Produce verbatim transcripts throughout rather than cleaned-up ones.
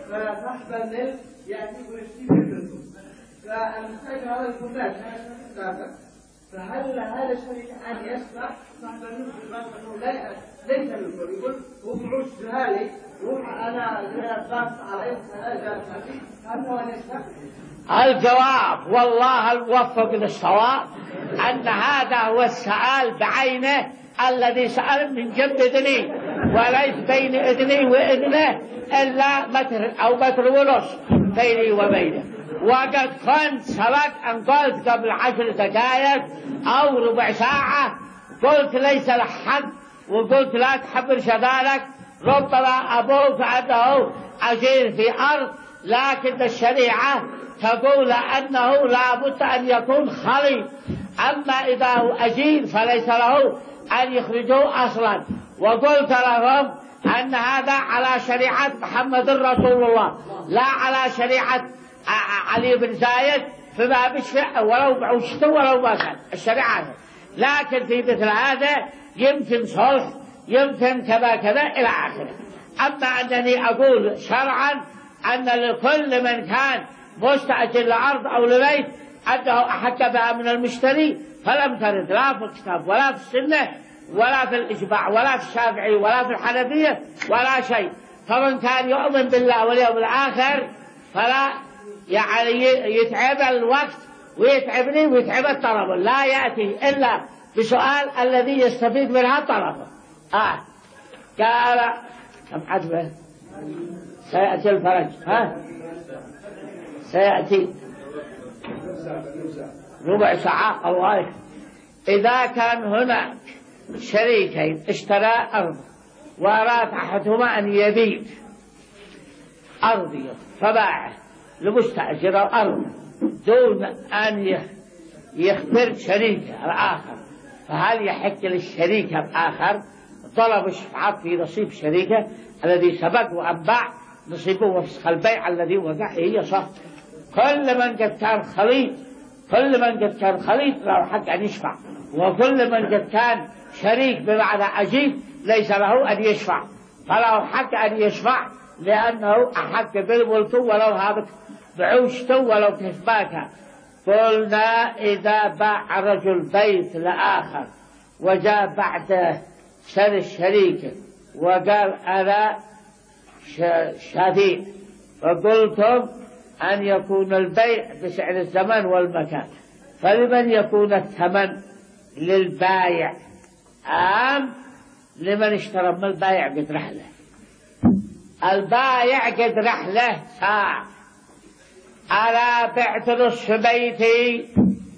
فصاحب الملك يأتي ويشتري منكم، فالمستأجر هذا يقول لا فهل هذا الشريك أن يسمح صاحب الملك بالباب لا ليس منكم، يقول هو بعوش جهالي أنا ضغط عليه هل هو يسمح؟ الجواب والله الموفق للصواب أن هذا هو السؤال بعينه الذي سأل من جنب إذني، وليس بين إذني وإذنه إلا متر أو متر ونص بيني وبينه. وقد كنت سبق أن قلت قبل عشر دقائق أو ربع ساعة، قلت ليس لحد، وقلت لا تحبر شذالك، ربما أبوك أنه أجير في أرض، لكن الشريعة تقول أنه لا بد أن يكون خليط، أما إذا هو أجير فليس له أن يخرجوه أصلا. وقلت لهم أن هذا على شريعة محمد رسول الله لا على شريعة علي بن زايد، فما بشفع ولو بعوشته ولو ما كان الشريعة. لكن في مثل هذا يمكن صلح، يمكن كذا كذا إلى آخره. أما أنني أقول شرعا أن لكل من كان مستأجر لأرض أو لبيت أنه أحق بها من المشتري، فلم ترد لا في الكتاب ولا في السنة ولا في الإجماع ولا في الشافعي ولا في الحنفية ولا شيء. فمن كان يؤمن بالله واليوم الآخر فلا يعني يتعب الوقت ويتعبني ويتعب الطرف، لا يأتي إلا بسؤال الذي يستفيد منها الطرف. آه قال كم عجبه سيأتي الفرج، ها سيأتي ربع ساعة أو غير. إذا كان هناك شريكين اشترى أرض وأراد أحدهما أن يبيع أرضه فباعه لمستأجر الأرض دون أن يخبر شريكه الآخر، فهل يحق للشريك الآخر طلب الشفعة في نصيب شريكه الذي سبق وأن باع نصيبه وفسخ البيع الذي وقع؟ هي صح. كل من قد كان خليط كل من قد كان خليط له حق أن يشفع، وكل من قد كان شريك بمعنى أجيب ليس له أن يشفع، فله حق أن يشفع لأنه أحق بالملك ولو هابت بعوشته ولو كسباك. قلنا إذا باع رجل بيت لآخر وجاء بعد سنة الشريك وقال أنا شفيع، فقلتم أن يكون البيع بسعر الزمن والمكان، فلمن يكون الثمن للبايع أم لمن اشترى من البايع قد رحله؟ البايع قد رحله ساعة، أنا بعت نصف بيتي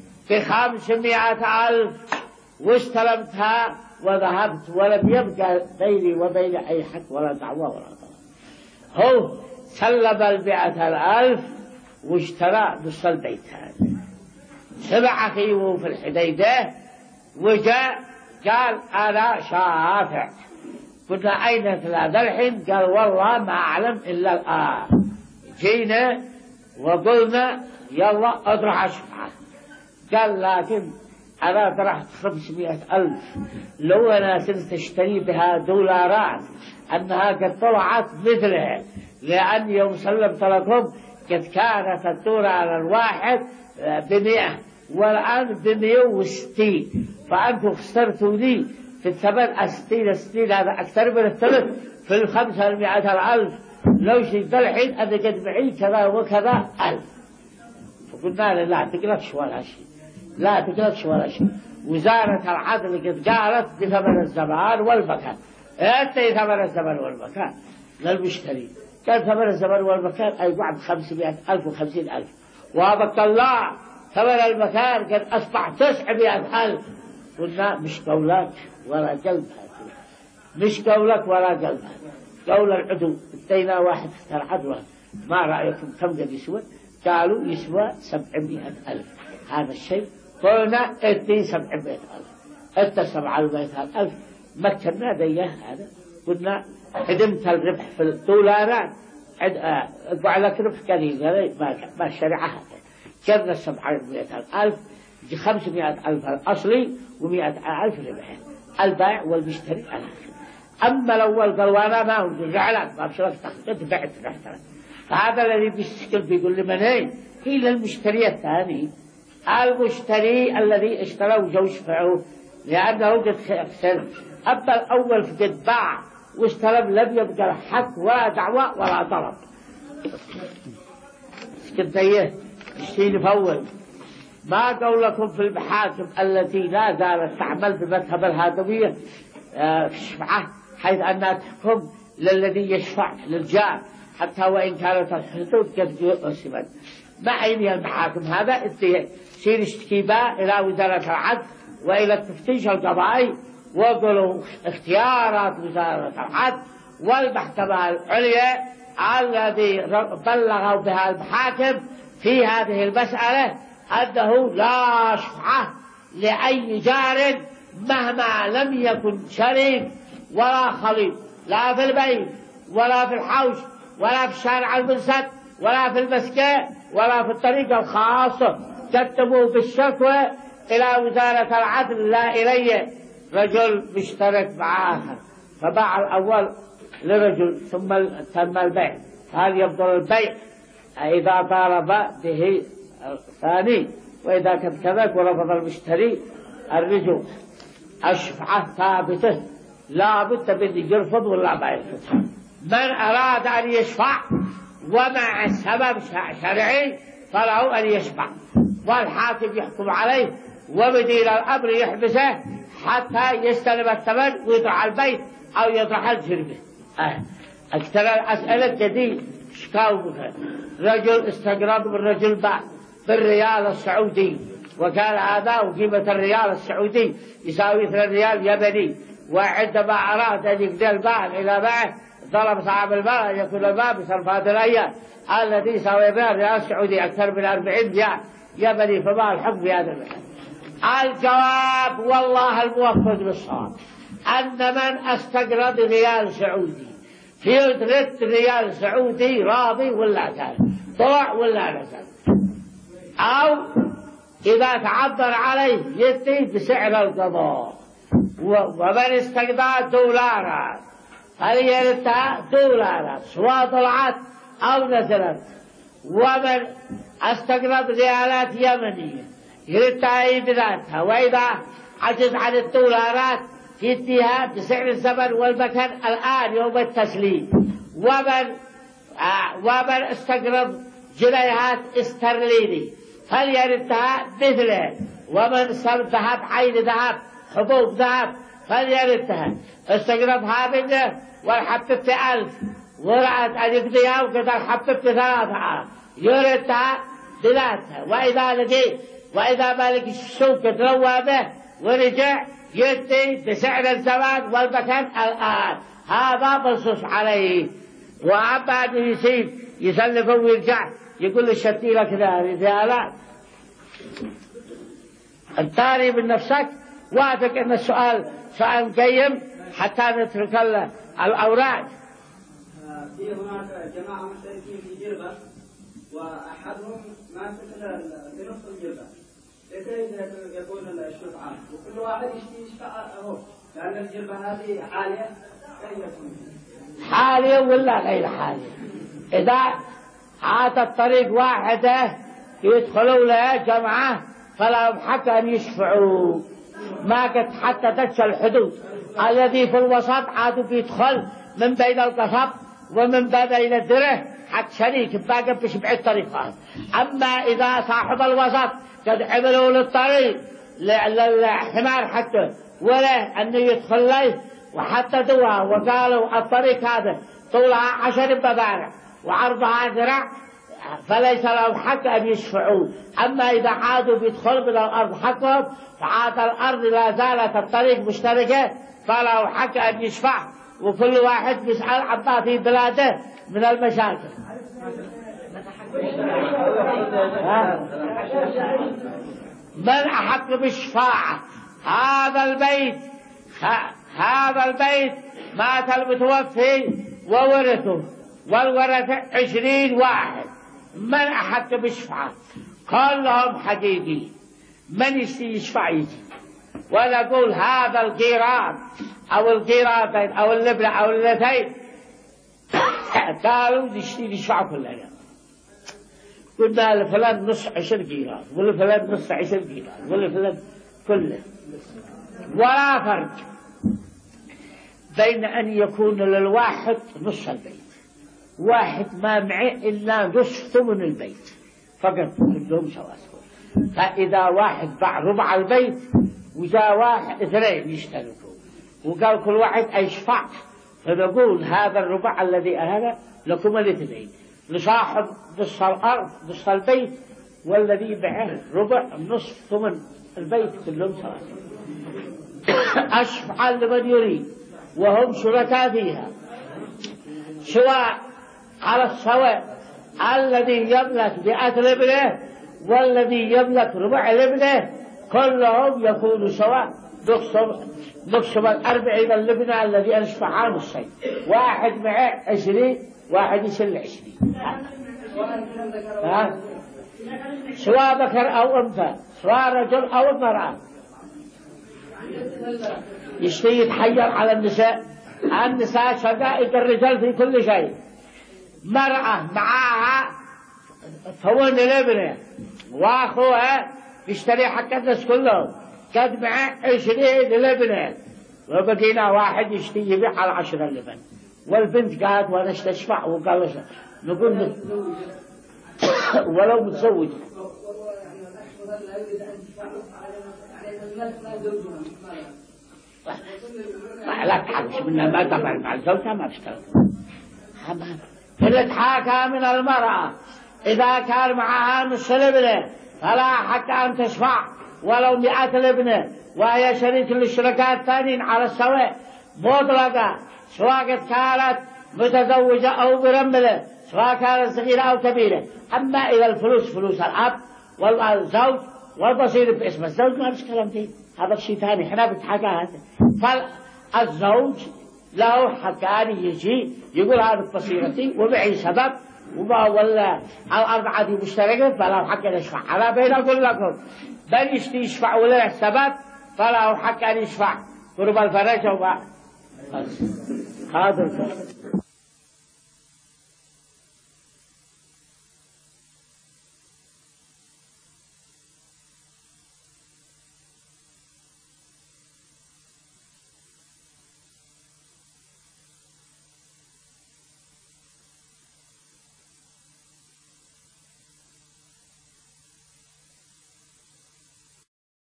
بخمسمائة ألف واستلمتها وذهبت ولم يبقى بيني وبين أي حق ولا دعوة ولا طلب. هو سلم المئة الألف واشترى نصف البيت هذا. سمع أخيه في الحديدة وجاء قال أنا شافع. قلنا أين هذا الحين؟ قال والله ما أعلم إلا الآن. جينا وقلنا يلا أطرح أشفعه. قال لكن أنا طرحت خمسمائة ألف، لو أنا كنت أشتري بها دولارات أنها قد طلعت مثلها، لأن يوم سلمت لكم قد كانت الدولار الواحد بمئة والآن بمئة وستين، فأنتم خسرتوا لي في الثمن الستين الستين، هذا أكثر من الثمن في الخمسة المئة الألف. لو شئت الحين أنا قد معي كذا وكذا ألف. فقلنا له لا تقلقش ولا شيء، لا تقلقش ولا شيء. وزارة العدل قد قالت بثمن الزمان والمكان، أنت ثمن الزمان والمكان للمشتري. كان ثمن الزمان والمكان أي بعد خمسمائة ألف وخمسين ألف، وابقى الله ثمن المكان قد أصبح تسعمائة ألف. قلنا مش قولك ولا قلبها، مش قولك ولا قلبها، قول العدو. ادينا واحد اختار عدوى، ما رأيكم كم قد يسوى؟ قالوا يسوى سبعمائة ألف. هذا الشيء قلنا ادي سبعمائة ألف، انت سبعمائة ألف مكنا ديه. هذا قلنا خدمت الربح في الدولارات اقبع لك ربح قليل، ما ما الشريعة هذا. كذا سبعمائة ألف خمسمائة ألف الأصلي ومائة ألف ربح البائع والمشتري الآخر. أما الأول قال وانا ما رجع لك ما بشرك تخطيط بعت رحت فهذا الذي بيشتكل بيقول لمن هي هي للمشتري الثاني، المشتري الذي اشترى وجو يشفعه لأنه قد خسر. أما الأول فقد باع واستلم لم يبقى حق ولا دعوة ولا طلب. قد ايه يشتري فول. ما قولكم في المحاكم التي لا زالت تعمل بمذهب الهادوية الشفعة، حيث أنها تحكم للذي يشفع للجار حتى وإن كانت الحدود قد أسمت. ما عيني المحاكم هذا يصير يشتكي بها إلى وزارة العدل وإلى التفتيش القضائي، وقالوا اختيارات وزارة العدل والمحكمة العليا الذي بلغوا بها المحاكم في هذه المسألة أنه لا شفعة لأي جار مهما لم يكن شريك ولا خليط، لا في البيت ولا في الحوش ولا في الشارع المنسد ولا في المسكة ولا في الطريق الخاصة. كتبوا بالشكوى إلى وزارة العدل لا إلي. رجل مشترك مع آخر فباع الأول لرجل ثم تم البيع، هل يفضل البيع إذا طالب به الثاني؟ وإذا كان كذلك ورفض المشتري الرجوع. الشفعة ثابتة لا بد من يرفض ولا ما يرفض. من أراد أن يشفع ومع سبب شرعي فله أن يشفع، والحاكم يحكم عليه ومدير الأمر يحبسه حتى يستلم الثمن ويطرح البيت أو يطرح الجرمة. أه. أكثر الأسئلة جديد شكاوبها. رجل استقرض من رجل باع بالريال السعودي، وكان هذا وقيمة الريال السعودي يساوي اثنين ريال يمني، وعندما أراد أن يقضي البائع إلى بيعه طلب صاحب المال أن يكون البائع بصرف هذه الأيام الذي يساوي بها الريال السعودي أكثر من أربعين ريال يمني، فما الحكم في هذا المحل؟ الجواب والله الموفق بالصواب أن من استقرض ريال سعودي في رد ريال سعودي راضي ولا كان طلع ولا نزل، أو إذا تعبر عليه يدي بسعر القضاء. ومن استقرض دولارات فليردها دولارات سواء طلعت أو نزلت. ومن استقرض ريالات يمنية يردها بذاتها، وإذا عجز عن الدولارات يديها بسعر الزمن والمكان الآن يوم التسليم. ومن آه ومن استقرض جنيهات استرليني فليردها مثله. ومن صار ذهب عين ذهب حبوب ذهب فليردها. استقرضها منه والحببت ألف ورأت أن يقضيها وقد حببت ثلاثة يردها بذاتها. وإذا لقي وإذا ما لقي السوق تروى به ورجع يدي بسعر الزمان والمكان الآن، هذا منصوص عليه. وأما أن يصير يسلفه ويرجع يقول له شتي لك رجالات. الثاني من نفسك وافق أن السؤال سؤال قيم حتى نترك الأوراق. في هناك جماعة مشتركين في جربة وأحدهم ماسك في نصف الجربة، كيف يكون الشفعة وكل واحد يشتي يشفع هو، لأن الجربة هذه عالية، كيف يكون؟ حالية ولا غير حالية؟ إذا عاد الطريق واحدة يدخلوا لها جماعة فلهم حق أن يشفعوا، ما قد حددتش الحدود. الذي في الوسط عادوا بيدخل من بين القصب ومن بين الدره حق شريك باقي بشبع الطريقات. أما إذا صاحب الوسط قد عملوا للطريق للحمار حتى ولا أنه يدخل له وحددوها وقالوا الطريق هذا طولها عشر ببارع وعرضها ذراع فليس لهم حق أن يشفعوا. أما إذا عادوا بيدخل من الأرض حقهم فعاد الأرض لا زالت الطريق مشتركة فله حق أن يشفع، وكل واحد يسأل عما في بلاده من المشاكل. من أحق بالشفاعة؟ هذا البيت هذا البيت مات المتوفي وورثه والورثة عشرين واحد. من أحق بالشفاعة؟ قال لهم حقيقي من يشفع يجي. ونقول هذا القيراط أو القيراطين أو اللبنة أو اللتين قالوا يشتي يشفع كل أيام. قلنا لفلان نص عشر قيراط ولفلان نص عشر قيراط ولفلان كله. ولا فرق بين أن يكون للواحد نص البيت، واحد ما معه إلا نصف ثمن البيت فقط، كلهم سواء. فإذا واحد باع ربع البيت وجاء واحد اثنين يشتركوا وقال كل واحد يشفع، فنقول هذا الربع الذي هذا لكم الاثنين، لصاحب نصف الأرض نصف البيت والذي باعه ربع نصف ثمن البيت كلهم سواء. أشفع لمن يريد وهم شركاء فيها، سواء على السواء الذي يملك مئة لبنة والذي يملك ربع لبنة كلهم يكونوا سواء. نقسم الأربعين اللبنة الذي أشفع عن الصيد، واحد معه عشرين واحد يسل عشرين، سواء ذكر أو أنثى، سواء رجل أو امرأة. يشتي يتحير على النساء، النساء شقائق الرجال في كل شيء. مرأة معها ثمن لبنة واخوها يشتري حق الناس كلهم قد معه عشرين لبنة وبقينا واحد يشتي يبيع على عشرة لبن، والبنت قالت وانا استشفع وقال نقول ولو متزوج لا تحكش منها ما تفعل مع الزوجة ما بشتغل. اللي تحاكى من المرأة إذا كان معها نصف لبنة فلا حق أن تشفع ولو مئة لبنة، وهي شريك للشركاء الثانيين على السواء مطلقة، سواء كانت متزوجة أو مرملة، سواء كانت صغيرة أو كبيرة. أما إذا الفلوس فلوس الأب والزوج والبصير باسم الزوج ما فيش كلام فيه، هذا شيء ثاني احنا بنتحكى هذا. فالزوج له حقان يجي يقول هذا بصيرتي ومعي سبب وما ولا الأربعة مشتركة فلا حق أن يشفع. على بين أقول لكم بل يشتي يشفع ولا السبب فلا حق أن يشفع قرب الفرج وما هذا